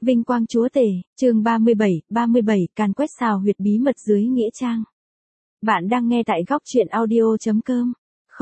Vinh quang chúa tể, chương 37, càn quét xào huyệt bí mật dưới nghĩa trang. Bạn đang nghe tại góc truyện audio.com.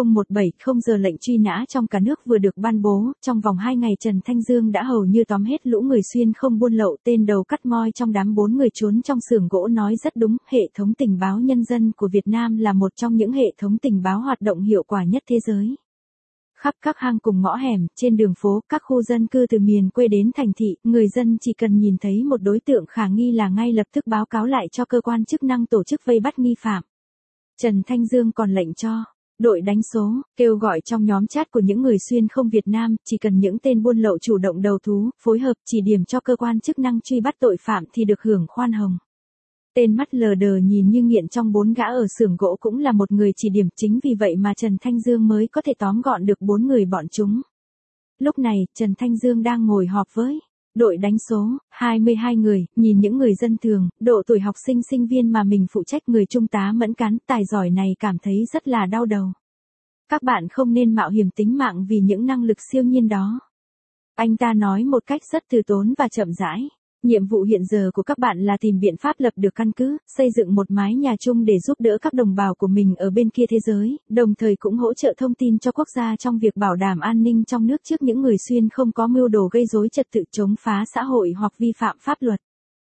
0170 giờ lệnh truy nã trong cả nước vừa được ban bố, trong vòng 2 ngày Trần Thanh Dương đã hầu như tóm hết lũ người xuyên không buôn lậu, tên đầu cắt moi trong đám 4 người trốn trong xưởng gỗ nói rất đúng, hệ thống tình báo nhân dân của Việt Nam là một trong những hệ thống tình báo hoạt động hiệu quả nhất thế giới. Khắp các hang cùng ngõ hẻm, trên đường phố, các khu dân cư từ miền quê đến thành thị, người dân chỉ cần nhìn thấy một đối tượng khả nghi là ngay lập tức báo cáo lại cho cơ quan chức năng tổ chức vây bắt nghi phạm. Trần Thanh Dương còn lệnh cho đội đánh số, kêu gọi trong nhóm chat của những người xuyên không Việt Nam, chỉ cần những tên buôn lậu chủ động đầu thú, phối hợp chỉ điểm cho cơ quan chức năng truy bắt tội phạm thì được hưởng khoan hồng. Tên mắt lờ đờ nhìn như nghiện trong 4 gã ở xưởng gỗ cũng là một người chỉ điểm, chính vì vậy mà Trần Thanh Dương mới có thể tóm gọn được 4 người bọn chúng. Lúc này, Trần Thanh Dương đang ngồi họp với đội đánh số, 22 người, nhìn những người dân thường, độ tuổi học sinh sinh viên mà mình phụ trách, người trung tá Mẫn Cán, tài giỏi này cảm thấy rất là đau đầu. Các bạn không nên mạo hiểm tính mạng vì những năng lực siêu nhiên đó. Anh ta nói một cách rất từ tốn và chậm rãi. Nhiệm vụ hiện giờ của các bạn là tìm biện pháp lập được căn cứ, xây dựng một mái nhà chung để giúp đỡ các đồng bào của mình ở bên kia thế giới, đồng thời cũng hỗ trợ thông tin cho quốc gia trong việc bảo đảm an ninh trong nước trước những người xuyên không có mưu đồ gây rối trật tự, chống phá xã hội hoặc vi phạm pháp luật.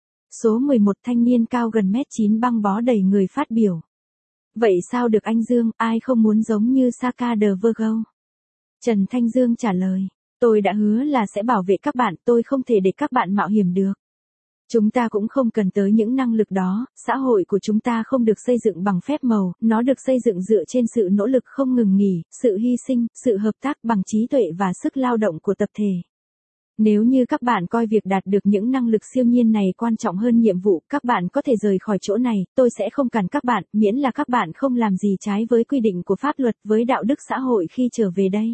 Số 11 thanh niên cao gần mét 9 băng bó đầy người phát biểu. Vậy sao được anh Dương, ai không muốn giống như Saka de Virgo? Trần Thanh Dương trả lời, tôi đã hứa là sẽ bảo vệ các bạn, tôi không thể để các bạn mạo hiểm được. Chúng ta cũng không cần tới những năng lực đó, xã hội của chúng ta không được xây dựng bằng phép màu, nó được xây dựng dựa trên sự nỗ lực không ngừng nghỉ, sự hy sinh, sự hợp tác bằng trí tuệ và sức lao động của tập thể. Nếu như các bạn coi việc đạt được những năng lực siêu nhiên này quan trọng hơn nhiệm vụ, các bạn có thể rời khỏi chỗ này, tôi sẽ không cản các bạn, miễn là các bạn không làm gì trái với quy định của pháp luật, với đạo đức xã hội khi trở về đây.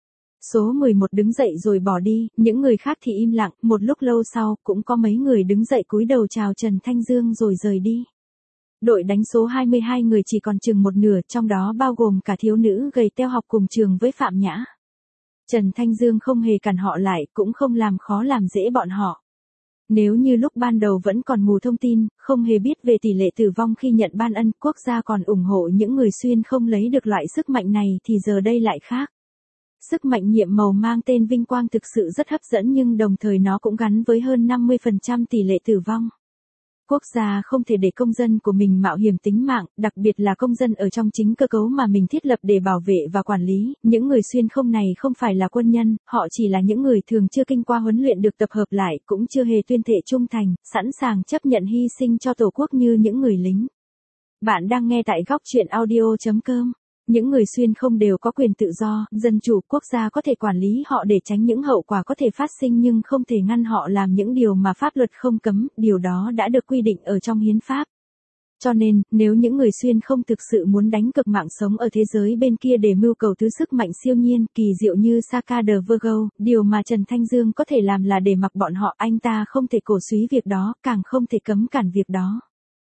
Số 11 đứng dậy rồi bỏ đi, những người khác thì im lặng, một lúc lâu sau, cũng có mấy người đứng dậy cúi đầu chào Trần Thanh Dương rồi rời đi. Đội đánh số 22 người chỉ còn chừng một nửa, trong đó bao gồm cả thiếu nữ gầy teo học cùng trường với Phạm Nhã. Trần Thanh Dương không hề cản họ lại, cũng không làm khó làm dễ bọn họ. Nếu như lúc ban đầu vẫn còn mù thông tin, không hề biết về tỷ lệ tử vong khi nhận ban ân, quốc gia còn ủng hộ những người xuyên không lấy được loại sức mạnh này thì giờ đây lại khác. Sức mạnh nhiệm màu mang tên vinh quang thực sự rất hấp dẫn, nhưng đồng thời nó cũng gắn với hơn 50% tỷ lệ tử vong. Quốc gia không thể để công dân của mình mạo hiểm tính mạng, đặc biệt là công dân ở trong chính cơ cấu mà mình thiết lập để bảo vệ và quản lý. Những người xuyên không này không phải là quân nhân, họ chỉ là những người thường chưa kinh qua huấn luyện được tập hợp lại, cũng chưa hề tuyên thệ trung thành, sẵn sàng chấp nhận hy sinh cho Tổ quốc như những người lính. Bạn đang nghe tại góc truyện audio.com. Những người xuyên không đều có quyền tự do, dân chủ, quốc gia có thể quản lý họ để tránh những hậu quả có thể phát sinh nhưng không thể ngăn họ làm những điều mà pháp luật không cấm, điều đó đã được quy định ở trong hiến pháp. Cho nên, nếu những người xuyên không thực sự muốn đánh cược mạng sống ở thế giới bên kia để mưu cầu thứ sức mạnh siêu nhiên, kỳ diệu như Saka de Virgo, điều mà Trần Thanh Dương có thể làm là để mặc bọn họ, anh ta không thể cổ súy việc đó, càng không thể cấm cản việc đó.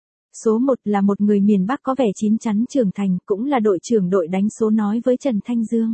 Số 1 là một người miền Bắc có vẻ chín chắn trưởng thành, cũng là đội trưởng đội đánh số nói với Trần Thanh Dương.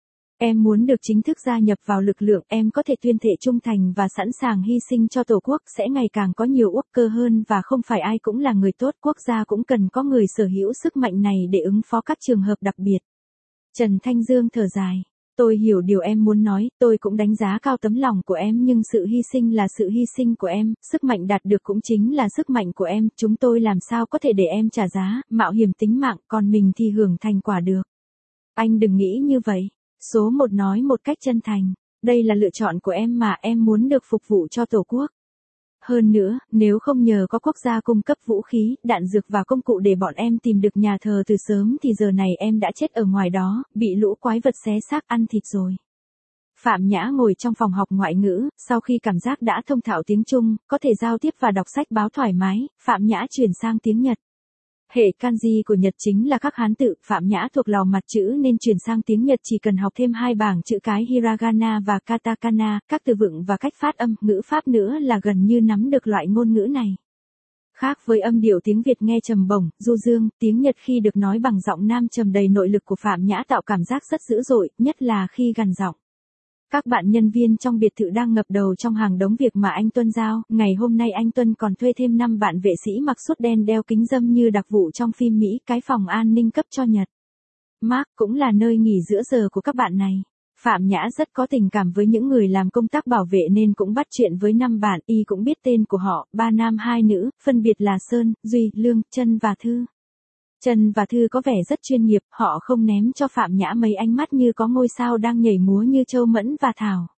Em muốn được chính thức gia nhập vào lực lượng, em có thể tuyên thệ trung thành và sẵn sàng hy sinh cho Tổ quốc, sẽ ngày càng có nhiều quốc cơ hơn và không phải ai cũng là người tốt, quốc gia cũng cần có người sở hữu sức mạnh này để ứng phó các trường hợp đặc biệt. Trần Thanh Dương thở dài. Tôi hiểu điều em muốn nói, tôi cũng đánh giá cao tấm lòng của em, nhưng sự hy sinh là sự hy sinh của em, sức mạnh đạt được cũng chính là sức mạnh của em, chúng tôi làm sao có thể để em trả giá, mạo hiểm tính mạng, còn mình thì hưởng thành quả được. Anh đừng nghĩ như vậy. Số 1 nói một cách chân thành, đây là lựa chọn của em mà, em muốn được phục vụ cho Tổ quốc. Hơn nữa, nếu không nhờ có quốc gia cung cấp vũ khí, đạn dược và công cụ để bọn em tìm được nhà thờ từ sớm thì giờ này em đã chết ở ngoài đó, bị lũ quái vật xé xác ăn thịt rồi. Phạm Nhã ngồi trong phòng học ngoại ngữ, sau khi cảm giác đã thông thạo tiếng Trung, có thể giao tiếp và đọc sách báo thoải mái, Phạm Nhã chuyển sang tiếng Nhật. Hệ kanji của Nhật chính là các hán tự, Phạm Nhã thuộc lò mặt chữ nên chuyển sang tiếng Nhật chỉ cần học thêm 2 bảng chữ cái hiragana và katakana, các từ vựng và cách phát âm, ngữ pháp nữa là gần như nắm được loại ngôn ngữ này. Khác với âm điệu tiếng Việt nghe trầm bổng, du dương, tiếng Nhật khi được nói bằng giọng nam trầm đầy nội lực của Phạm Nhã tạo cảm giác rất dữ dội, nhất là khi gằn giọng. Các bạn nhân viên trong biệt thự đang ngập đầu trong hàng đống việc mà anh Tuân giao. Ngày hôm nay anh Tuân còn thuê thêm 5 bạn vệ sĩ mặc suit đen đeo kính râm như đặc vụ trong phim Mỹ, cái phòng an ninh cấp cho Nhật. Mark cũng là nơi nghỉ giữa giờ của các bạn này. Phạm Nhã rất có tình cảm với những người làm công tác bảo vệ nên cũng bắt chuyện với 5 bạn, y cũng biết tên của họ, 3 nam 2 nữ, phân biệt là Sơn, Duy, Lương, Trân và Thư. Trân và Thư có vẻ rất chuyên nghiệp, họ không ném cho Phạm Nhã mấy ánh mắt như có ngôi sao đang nhảy múa như Châu Mẫn và Thảo.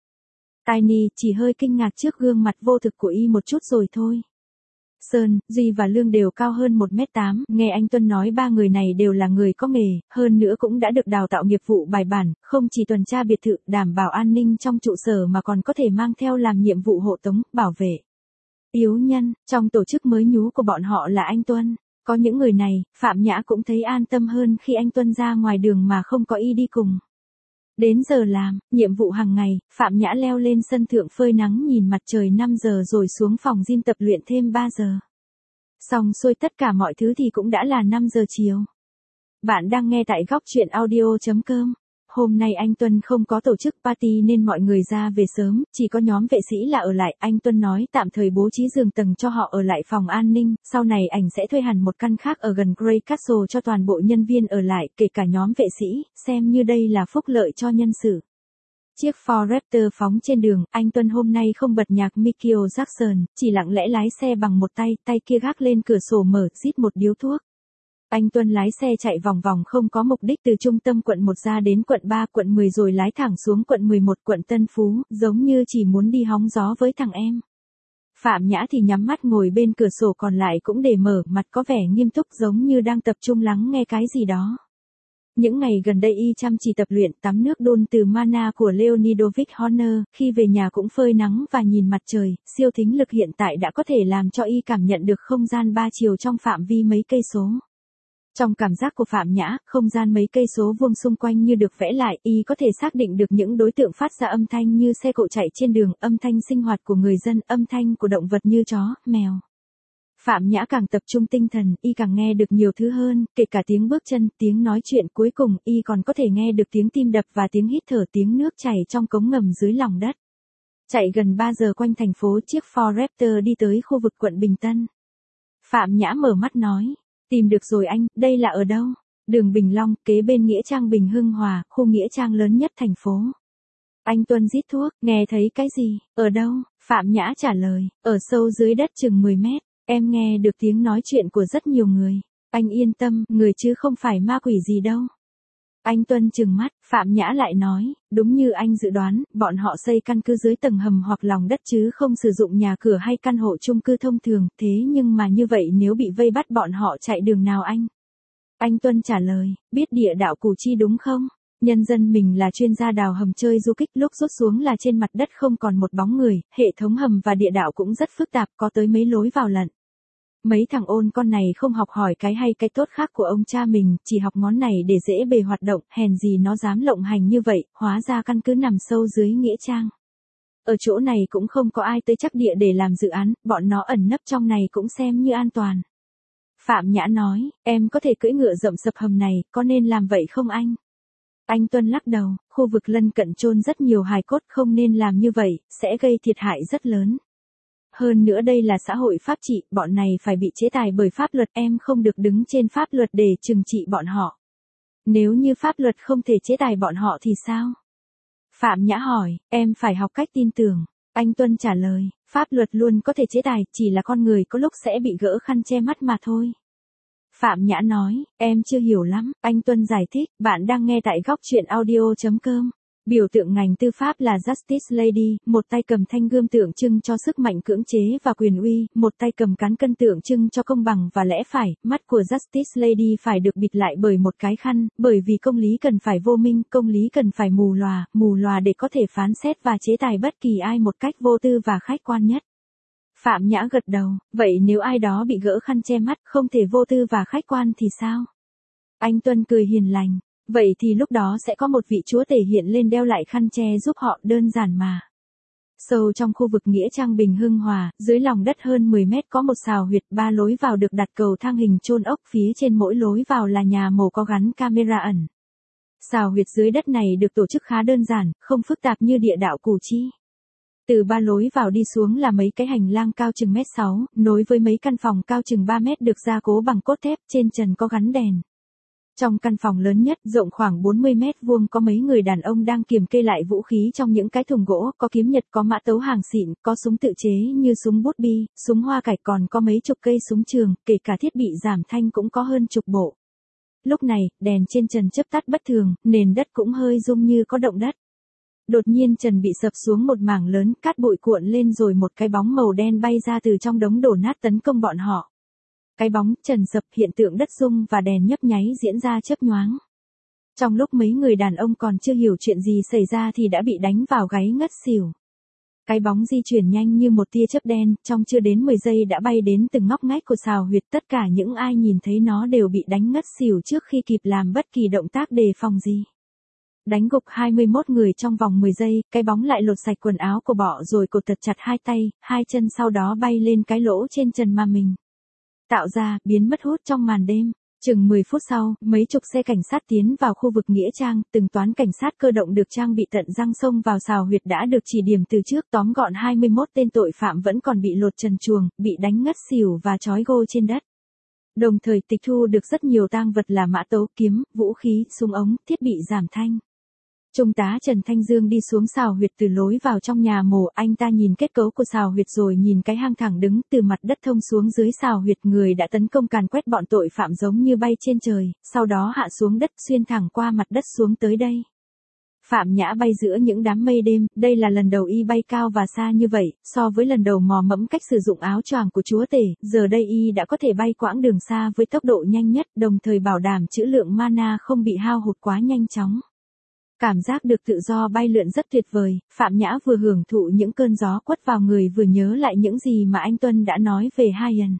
Tiny chỉ hơi kinh ngạc trước gương mặt vô thực của y một chút rồi thôi. Sơn, Duy và Lương đều cao hơn 1m8, nghe anh Tuân nói 3 người này đều là người có nghề, hơn nữa cũng đã được đào tạo nghiệp vụ bài bản, không chỉ tuần tra biệt thự, đảm bảo an ninh trong trụ sở mà còn có thể mang theo làm nhiệm vụ hộ tống, bảo vệ. Yếu nhân, trong tổ chức mới nhú của bọn họ là anh Tuân. Có những người này, Phạm Nhã cũng thấy an tâm hơn khi anh Tuân ra ngoài đường mà không có y đi cùng. Đến giờ làm, nhiệm vụ hàng ngày, Phạm Nhã leo lên sân thượng phơi nắng nhìn mặt trời 5 giờ rồi xuống phòng gym tập luyện thêm 3 giờ. Xong xuôi tất cả mọi thứ thì cũng đã là 5 giờ chiều. Bạn đang nghe tại góc truyện audio.com. Hôm nay anh Tuân không có tổ chức party nên mọi người ra về sớm, chỉ có nhóm vệ sĩ là ở lại. Anh Tuân nói tạm thời bố trí giường tầng cho họ ở lại phòng an ninh, sau này ảnh sẽ thuê hẳn một căn khác ở gần Grey Castle cho toàn bộ nhân viên ở lại, kể cả nhóm vệ sĩ, xem như đây là phúc lợi cho nhân sự. Chiếc Ford Raptor phóng trên đường, anh Tuân hôm nay không bật nhạc Michael Jackson, chỉ lặng lẽ lái xe bằng một tay, tay kia gác lên cửa sổ mở, rít một điếu thuốc. Anh Tuân lái xe chạy vòng vòng không có mục đích từ trung tâm quận 1 ra đến quận 3, quận 10 rồi lái thẳng xuống quận 11, quận Tân Phú, giống như chỉ muốn đi hóng gió với thằng em. Phạm Nhã thì nhắm mắt ngồi bên cửa sổ còn lại cũng để mở, mặt có vẻ nghiêm túc giống như đang tập trung lắng nghe cái gì đó. Những ngày gần đây y chăm chỉ tập luyện tắm nước đun từ Mana của Leonidovich Horner, khi về nhà cũng phơi nắng và nhìn mặt trời, siêu thính lực hiện tại đã có thể làm cho y cảm nhận được không gian 3 chiều trong phạm vi mấy cây số. Trong cảm giác của Phạm Nhã, không gian mấy cây số vuông xung quanh như được vẽ lại, y có thể xác định được những đối tượng phát ra âm thanh như xe cộ chạy trên đường, âm thanh sinh hoạt của người dân, âm thanh của động vật như chó, mèo. Phạm Nhã càng tập trung tinh thần, y càng nghe được nhiều thứ hơn, kể cả tiếng bước chân, tiếng nói chuyện, cuối cùng, y còn có thể nghe được tiếng tim đập và tiếng hít thở, tiếng nước chảy trong cống ngầm dưới lòng đất. Chạy gần 3 giờ quanh thành phố, chiếc Ford Raptor đi tới khu vực quận Bình Tân. Phạm Nhã mở mắt nói, tìm được rồi anh, đây là ở đâu? Đường Bình Long, kế bên Nghĩa Trang Bình Hưng Hòa, khu Nghĩa Trang lớn nhất thành phố. Anh Tuân rít thuốc, nghe thấy cái gì? Ở đâu? Phạm Nhã trả lời, ở sâu dưới đất chừng 10 mét. Em nghe được tiếng nói chuyện của rất nhiều người. Anh yên tâm, người chứ không phải ma quỷ gì đâu. Anh Tuân trừng mắt, Phạm Nhã lại nói, đúng như anh dự đoán, bọn họ xây căn cứ dưới tầng hầm hoặc lòng đất chứ không sử dụng nhà cửa hay căn hộ chung cư thông thường, thế nhưng mà như vậy nếu bị vây bắt bọn họ chạy đường nào anh? Anh Tuân trả lời, biết địa đạo Củ Chi đúng không? Nhân dân mình là chuyên gia đào hầm chơi du kích, lúc rút xuống là trên mặt đất không còn một bóng người, hệ thống hầm và địa đạo cũng rất phức tạp, có tới mấy lối vào lận. Mấy thằng ôn con này không học hỏi cái hay cái tốt khác của ông cha mình, chỉ học ngón này để dễ bề hoạt động, hèn gì nó dám lộng hành như vậy, hóa ra căn cứ nằm sâu dưới Nghĩa Trang. Ở chỗ này cũng không có ai tới chắc địa để làm dự án, bọn nó ẩn nấp trong này cũng xem như an toàn. Phạm Nhã nói, em có thể cưỡi ngựa rậm sập hầm này, có nên làm vậy không anh? Anh Tuân lắc đầu, khu vực lân cận chôn rất nhiều hài cốt, không nên làm như vậy, sẽ gây thiệt hại rất lớn. Hơn nữa đây là xã hội pháp trị, bọn này phải bị chế tài bởi pháp luật, em không được đứng trên pháp luật để trừng trị bọn họ. Nếu như pháp luật không thể chế tài bọn họ thì sao? Phạm Nhã hỏi, em phải học cách tin tưởng. Anh Tuân trả lời, pháp luật luôn có thể chế tài, chỉ là con người có lúc sẽ bị gỡ khăn che mắt mà thôi. Phạm Nhã nói, em chưa hiểu lắm, anh Tuân giải thích, bạn đang nghe tại góc truyện audio.com. Biểu tượng ngành tư pháp là Justice Lady, một tay cầm thanh gươm tượng trưng cho sức mạnh cưỡng chế và quyền uy, một tay cầm cán cân tượng trưng cho công bằng và lẽ phải, mắt của Justice Lady phải được bịt lại bởi một cái khăn, bởi vì công lý cần phải vô minh, công lý cần phải mù lòa để có thể phán xét và chế tài bất kỳ ai một cách vô tư và khách quan nhất. Phạm Nhã gật đầu, vậy nếu ai đó bị gỡ khăn che mắt, không thể vô tư và khách quan thì sao? Anh Tuân cười hiền lành. Vậy thì lúc đó sẽ có một vị chúa tể hiện lên đeo lại khăn che giúp họ, đơn giản mà. Sâu trong khu vực Nghĩa Trang Bình Hưng Hòa, dưới lòng đất hơn 10 mét có một sào huyệt, 3 lối vào được đặt cầu thang hình chôn ốc, phía trên mỗi lối vào là nhà mổ có gắn camera ẩn. Xào huyệt dưới đất này được tổ chức khá đơn giản, không phức tạp như địa đạo Củ Chi. Từ 3 lối vào đi xuống là mấy cái hành lang cao chừng 1m6, nối với mấy căn phòng cao chừng 3 mét được gia cố bằng cốt thép, trên trần có gắn đèn. Trong căn phòng lớn nhất, rộng khoảng 40 mét vuông có mấy người đàn ông đang kiềm kê lại vũ khí trong những cái thùng gỗ, có kiếm nhật, có mã tấu hàng xịn, có súng tự chế như súng bút bi, súng hoa cải, còn có mấy chục cây súng trường, kể cả thiết bị giảm thanh cũng có hơn chục bộ. Lúc này, đèn trên trần chớp tắt bất thường, nền đất cũng hơi rung như có động đất. Đột nhiên trần bị sập xuống một mảng lớn, cát bụi cuộn lên rồi một cái bóng màu đen bay ra từ trong đống đổ nát tấn công bọn họ. Cái bóng, trần sập, hiện tượng đất rung và đèn nhấp nháy diễn ra chớp nhoáng. Trong lúc mấy người đàn ông còn chưa hiểu chuyện gì xảy ra thì đã bị đánh vào gáy ngất xỉu. Cái bóng di chuyển nhanh như một tia chớp đen, trong chưa đến 10 giây đã bay đến từng ngóc ngách của xào huyệt, tất cả những ai nhìn thấy nó đều bị đánh ngất xỉu trước khi kịp làm bất kỳ động tác đề phòng gì. Đánh gục 21 người trong vòng 10 giây, cái bóng lại lột sạch quần áo của bọ rồi cột thật chặt hai tay, hai chân sau đó bay lên cái lỗ trên trần mà mình tạo ra, biến mất hút trong màn đêm. Chừng 10 phút sau, mấy chục xe cảnh sát tiến vào khu vực nghĩa trang, từng toán cảnh sát cơ động được trang bị tận răng xông vào xào huyệt đã được chỉ điểm từ trước, tóm gọn 21 tên tội phạm vẫn còn bị lột trần truồng, bị đánh ngất xỉu và trói gô trên đất. Đồng thời tịch thu được rất nhiều tang vật là mã tấu, kiếm, vũ khí, súng ống, thiết bị giảm thanh. Trung tá Trần Thanh Dương đi xuống xào huyệt từ lối vào trong nhà mổ, anh ta nhìn kết cấu của xào huyệt rồi nhìn cái hang thẳng đứng từ mặt đất thông xuống dưới xào huyệt, người đã tấn công càn quét bọn tội phạm giống như bay trên trời, sau đó hạ xuống đất xuyên thẳng qua mặt đất xuống tới đây. Phạm Nhã bay giữa những đám mây đêm, đây là lần đầu y bay cao và xa như vậy, so với lần đầu mò mẫm cách sử dụng áo choàng của chúa tể, giờ đây y đã có thể bay quãng đường xa với tốc độ nhanh nhất, đồng thời bảo đảm trữ lượng mana không bị hao hụt quá nhanh chóng. Cảm giác được tự do bay lượn rất tuyệt vời, Phạm Nhã vừa hưởng thụ những cơn gió quất vào người vừa nhớ lại những gì mà anh Tuân đã nói về Hyen.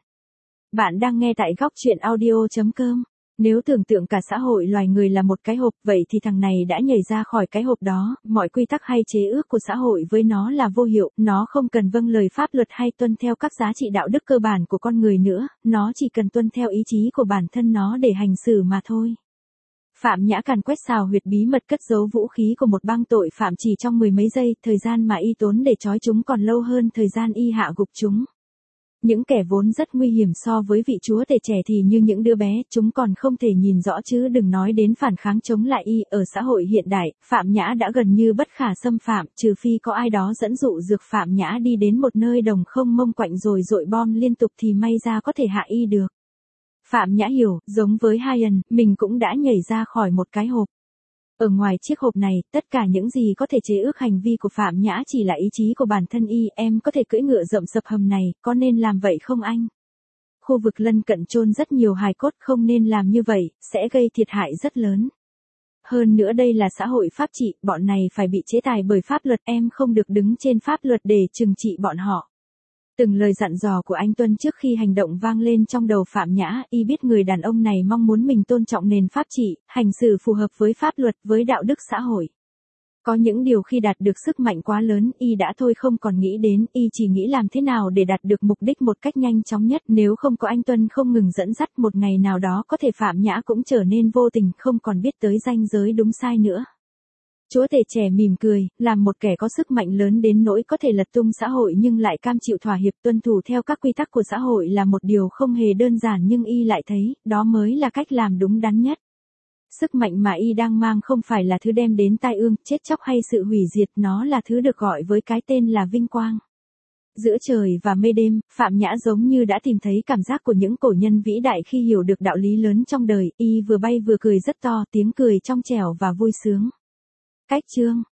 Bạn đang nghe tại góc truyện audio.com. Nếu tưởng tượng cả xã hội loài người là một cái hộp, vậy thì thằng này đã nhảy ra khỏi cái hộp đó, mọi quy tắc hay chế ước của xã hội với nó là vô hiệu, nó không cần vâng lời pháp luật hay tuân theo các giá trị đạo đức cơ bản của con người nữa, nó chỉ cần tuân theo ý chí của bản thân nó để hành xử mà thôi. Phạm Nhã càn quét xào huyệt bí mật cất giấu vũ khí của một băng tội phạm chỉ trong 10 mấy giây, thời gian mà y tốn để trói chúng còn lâu hơn thời gian y hạ gục chúng. Những kẻ vốn rất nguy hiểm so với vị chúa tể trẻ thì như những đứa bé, chúng còn không thể nhìn rõ chứ đừng nói đến phản kháng chống lại y. Ở xã hội hiện đại, Phạm Nhã đã gần như bất khả xâm phạm, trừ phi có ai đó dẫn dụ dược Phạm Nhã đi đến một nơi đồng không mông quạnh rồi dội bom liên tục thì may ra có thể hạ y được. Phạm Nhã hiểu, giống với Hyen, mình cũng đã nhảy ra khỏi một cái hộp. Ở ngoài chiếc hộp này, tất cả những gì có thể chế ước hành vi của Phạm Nhã chỉ là ý chí của bản thân y. Em có thể cưỡi ngựa rậm sập hầm này, có nên làm vậy không anh? Khu vực lân cận chôn rất nhiều hài cốt, không nên làm như vậy, sẽ gây thiệt hại rất lớn. Hơn nữa đây là xã hội pháp trị, bọn này phải bị chế tài bởi pháp luật, em không được đứng trên pháp luật để trừng trị bọn họ. Từng lời dặn dò của anh Tuân trước khi hành động vang lên trong đầu Phạm Nhã, y biết người đàn ông này mong muốn mình tôn trọng nền pháp trị, hành xử phù hợp với pháp luật, với đạo đức xã hội. Có những điều khi đạt được sức mạnh quá lớn, y đã thôi không còn nghĩ đến, y chỉ nghĩ làm thế nào để đạt được mục đích một cách nhanh chóng nhất. Nếu không có anh Tuân không ngừng dẫn dắt, một ngày nào đó có thể Phạm Nhã cũng trở nên vô tình, không còn biết tới ranh giới đúng sai nữa. Chúa tể trẻ mỉm cười, làm một kẻ có sức mạnh lớn đến nỗi có thể lật tung xã hội nhưng lại cam chịu thỏa hiệp tuân thủ theo các quy tắc của xã hội là một điều không hề đơn giản, nhưng y lại thấy, đó mới là cách làm đúng đắn nhất. Sức mạnh mà y đang mang không phải là thứ đem đến tai ương, chết chóc hay sự hủy diệt, nó là thứ được gọi với cái tên là vinh quang. Giữa trời và mây đêm, Phạm Nhã giống như đã tìm thấy cảm giác của những cổ nhân vĩ đại khi hiểu được đạo lý lớn trong đời, y vừa bay vừa cười rất to, tiếng cười trong trẻo và vui sướng. Cách chương